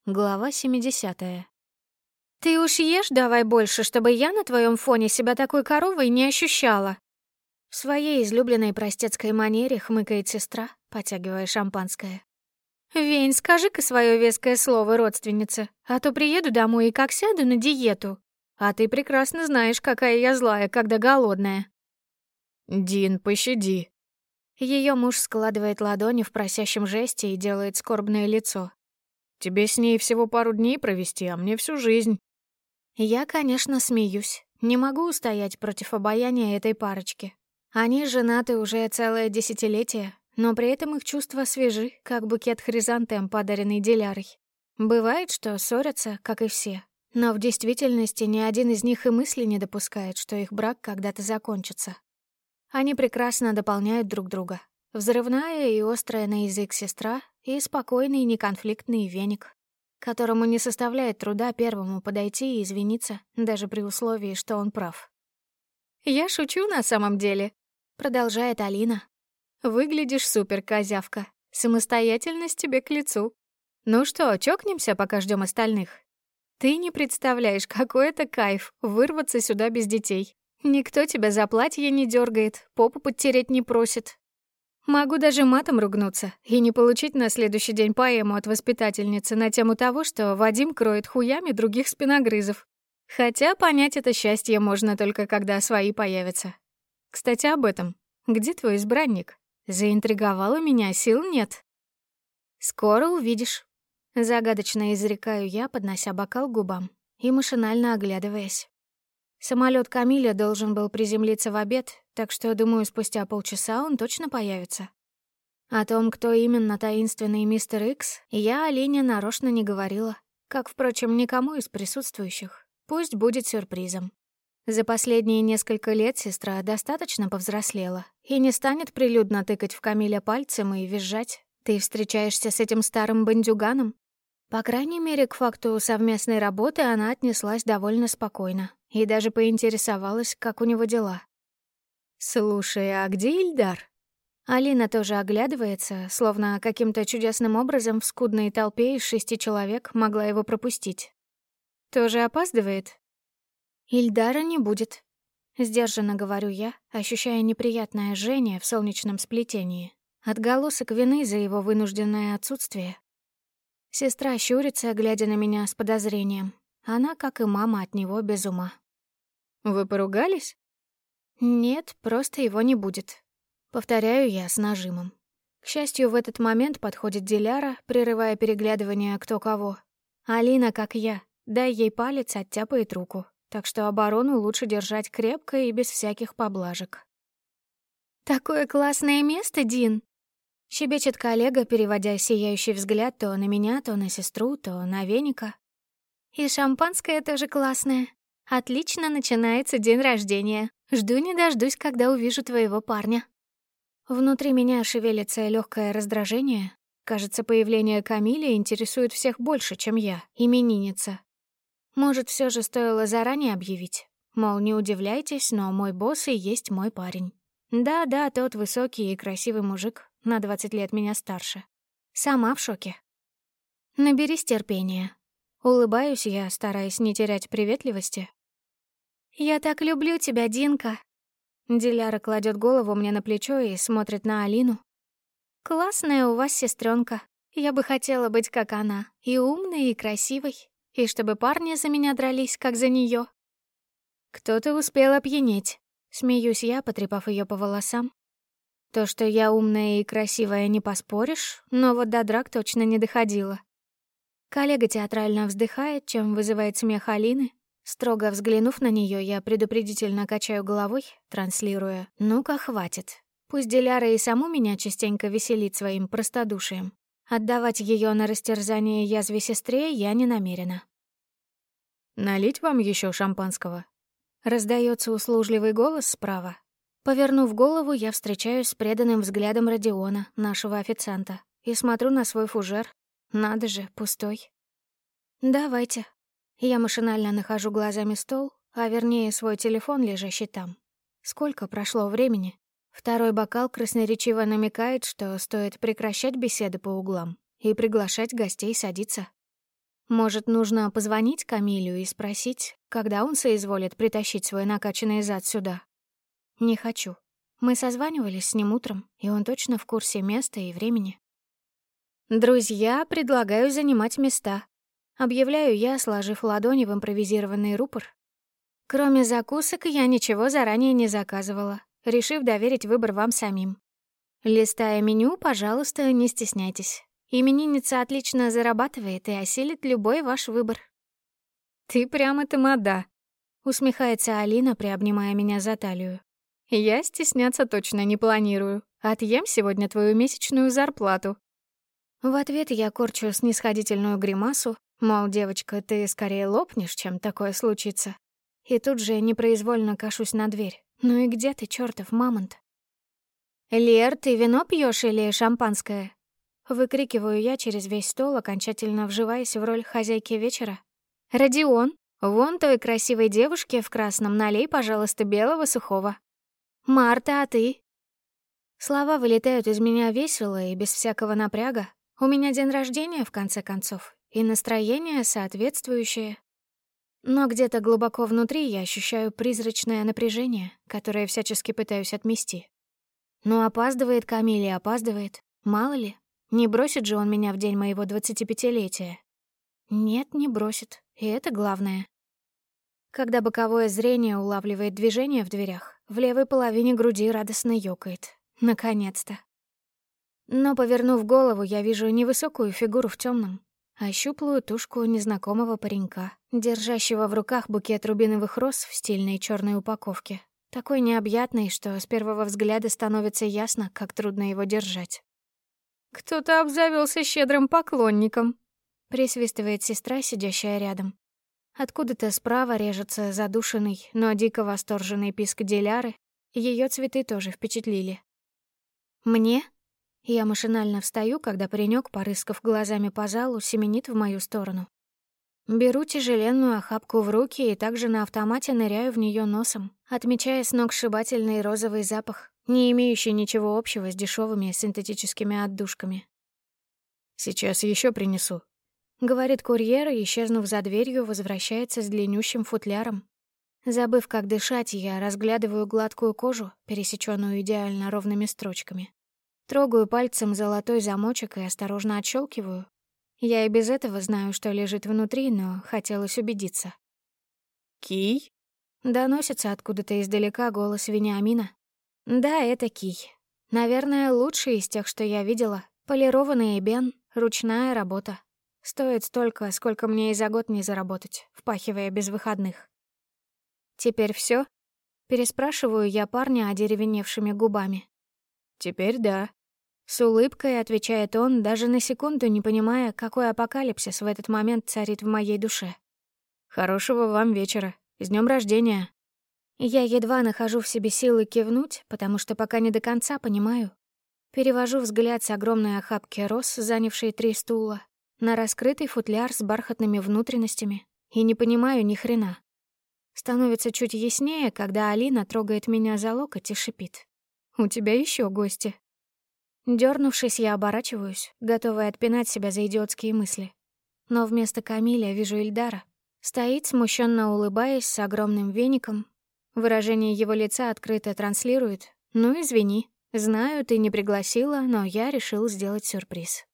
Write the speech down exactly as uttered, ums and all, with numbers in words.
Глава семидесятая. «Ты уж ешь давай больше, чтобы я на твоем фоне себя такой коровой не ощущала!» В своей излюбленной простецкой манере хмыкает сестра, потягивая шампанское. «Вень, скажи-ка свое веское слово родственнице, а то приеду домой и как сяду на диету. А ты прекрасно знаешь, какая я злая, когда голодная». «Дин, пощади». Ее муж складывает ладони в просящем жесте и делает скорбное лицо. «Тебе с ней всего пару дней провести, а мне всю жизнь». Я, конечно, смеюсь. Не могу устоять против обаяния этой парочки. Они женаты уже целое десятилетие, но при этом их чувства свежи, как букет хризантем, подаренный Дилярой. Бывает, что ссорятся, как и все. Но в действительности ни один из них и мысли не допускает, что их брак когда-то закончится. Они прекрасно дополняют друг друга. Взрывная и острая на язык сестра и спокойный неконфликтный веник, которому не составляет труда первому подойти и извиниться, даже при условии, что он прав. «Я шучу на самом деле», — продолжает Алина. «Выглядишь супер, козявка. Самостоятельность тебе к лицу. Ну что, чокнемся, пока ждем остальных? Ты не представляешь, какой это кайф — вырваться сюда без детей. Никто тебя за платье не дергает, попу подтереть не просит. Могу даже матом ругнуться и не получить на следующий день поэму от воспитательницы на тему того, что Вадим кроет хуями других спиногрызов. Хотя понять это счастье можно только когда свои появятся. Кстати, об этом. Где твой избранник? Заинтриговала меня, сил нет. Скоро увидишь. Загадочно изрекаю я, поднося бокал к губам и машинально оглядываясь. Самолет Камиля должен был приземлиться в обед, так что, думаю, спустя полчаса он точно появится. О том, кто именно таинственный мистер Икс, я Алине нарочно не говорила, как, впрочем, никому из присутствующих. Пусть будет сюрпризом. За последние несколько лет сестра достаточно повзрослела и не станет прилюдно тыкать в Камиля пальцем и визжать. «Ты встречаешься с этим старым бандюганом?» По крайней мере, к факту совместной работы она отнеслась довольно спокойно и даже поинтересовалась, как у него дела. «Слушай, а где Ильдар?» Алина тоже оглядывается, словно каким-то чудесным образом в скудной толпе из шести человек могла его пропустить. «Тоже опаздывает?» «Ильдара не будет», — сдержанно говорю я, ощущая неприятное жжение в солнечном сплетении, отголосок вины за его вынужденное отсутствие. Сестра щурится, глядя на меня с подозрением. Она, как и мама, от него без ума. «Вы поругались?» «Нет, просто его не будет». Повторяю я с нажимом. К счастью, в этот момент подходит Диляра, прерывая переглядывание кто кого. Алина, как я, дай ей палец, оттяпает руку, так что оборону лучше держать крепко и без всяких поблажек. «Такое классное место, Дин!» — щебечет коллега, переводя сияющий взгляд то на меня, то на сестру, то на веника. «И шампанское тоже классное. Отлично начинается день рождения. Жду не дождусь, когда увижу твоего парня». Внутри меня шевелится легкое раздражение. Кажется, появление Камиля интересует всех больше, чем я, именинница. Может, все же стоило заранее объявить? Мол, не удивляйтесь, но мой босс и есть мой парень. Да-да, тот высокий и красивый мужик, на двадцать лет меня старше. Сама в шоке. Наберись терпения. Улыбаюсь я, стараясь не терять приветливости. «Я так люблю тебя, Динка!» Диляра кладет голову мне на плечо и смотрит на Алину. «Классная у вас сестренка. Я бы хотела быть как она, и умной, и красивой, и чтобы парни за меня дрались, как за нее. Кто-то успел опьянеть. Смеюсь я, потрепав ее по волосам. То, что я умная и красивая, не поспоришь, но вот до драк точно не доходило. Коллега театрально вздыхает, чем вызывает смех Алины. Строго взглянув на нее, я предупредительно качаю головой, транслируя: «Ну-ка, хватит. Пусть Диляра и саму меня частенько веселит своим простодушием. Отдавать ее на растерзание язве сестре я не намерена». «Налить вам еще шампанского?» Раздается услужливый голос справа. Повернув голову, я встречаюсь с преданным взглядом Родиона, нашего официанта, и смотрю на свой фужер. Надо же, пустой. «Давайте». Я машинально нахожу глазами стол, а вернее свой телефон, лежащий там. Сколько прошло времени? Второй бокал красноречиво намекает, что стоит прекращать беседы по углам и приглашать гостей садиться. Может, нужно позвонить Камилю и спросить, когда он соизволит притащить свой накачанный зад сюда? Не хочу. Мы созванивались с ним утром, и он точно в курсе места и времени. «Друзья, предлагаю занимать места», — объявляю я, сложив ладони в импровизированный рупор. Кроме закусок, я ничего заранее не заказывала, решив доверить выбор вам самим. Листая меню, пожалуйста, не стесняйтесь. Именинница отлично зарабатывает и осилит любой ваш выбор. «Ты прямо тамада», — усмехается Алина, приобнимая меня за талию. «Я стесняться точно не планирую. Отъем сегодня твою месячную зарплату». В ответ я корчу снисходительную гримасу, мол, девочка, ты скорее лопнешь, чем такое случится. И тут же непроизвольно кашусь на дверь. Ну и где ты, чёртов мамонт? «Лер, ты вино пьёшь или шампанское?» Выкрикиваю я через весь стол, окончательно вживаясь в роль хозяйки вечера. «Родион, вон той красивой девушке в красном налей, пожалуйста, белого сухого. Марта, а ты?» Слова вылетают из меня весело и без всякого напряга. У меня день рождения, в конце концов, и настроение соответствующее. Но где-то глубоко внутри я ощущаю призрачное напряжение, которое всячески пытаюсь отмести. Но опаздывает Камиль и опаздывает. Мало ли, не бросит же он меня в день моего двадцатипятилетия. Нет, не бросит, и это главное. Когда боковое зрение улавливает движение в дверях, в левой половине груди радостно ёкает. Наконец-то. Но, повернув голову, я вижу невысокую фигуру в темном, а щуплую тушку незнакомого паренька, держащего в руках букет рубиновых роз в стильной черной упаковке. Такой необъятный, что с первого взгляда становится ясно, как трудно его держать. «Кто-то обзавелся щедрым поклонником», — присвистывает сестра, сидящая рядом. Откуда-то справа режется задушенный, но дико восторженный писк Диляры. Ее цветы тоже впечатлили. «Мне?» Я машинально встаю, когда паренек, порыскав глазами по залу, семенит в мою сторону. Беру тяжеленную охапку в руки и также на автомате ныряю в нее носом, отмечая сногсшибательный розовый запах, не имеющий ничего общего с дешевыми синтетическими отдушками. «Сейчас еще принесу», — говорит курьер и, исчезнув за дверью, возвращается с длиннющим футляром. Забыв, как дышать, я разглядываю гладкую кожу, пересеченную идеально ровными строчками. Трогаю пальцем золотой замочек и осторожно отщелкиваю. Я и без этого знаю, что лежит внутри, но хотелось убедиться. «Кий?» — доносится откуда-то издалека голос Вениамина. Да, это кий. Наверное, лучший из тех, что я видела. Полированный эбен, ручная работа. Стоит столько, сколько мне и за год не заработать, впахивая без выходных. «Теперь всё?» — переспрашиваю я парня одеревеневшими губами. «Теперь да», — с улыбкой отвечает он, даже на секунду не понимая, какой апокалипсис в этот момент царит в моей душе. «Хорошего вам вечера. С днём рождения». Я едва нахожу в себе силы кивнуть, потому что пока не до конца понимаю. Перевожу взгляд с огромной охапки роз, занявшей три стула, на раскрытый футляр с бархатными внутренностями, и не понимаю ни хрена. Становится чуть яснее, когда Алина трогает меня за локоть и шипит. «У тебя еще гости». Дёрнувшись, я оборачиваюсь, готовая отпинать себя за идиотские мысли. Но вместо Камиля вижу Ильдара. Стоит, смущенно улыбаясь, с огромным веником. Выражение его лица открыто транслирует: «Ну, извини, знаю, ты не пригласила, но я решил сделать сюрприз».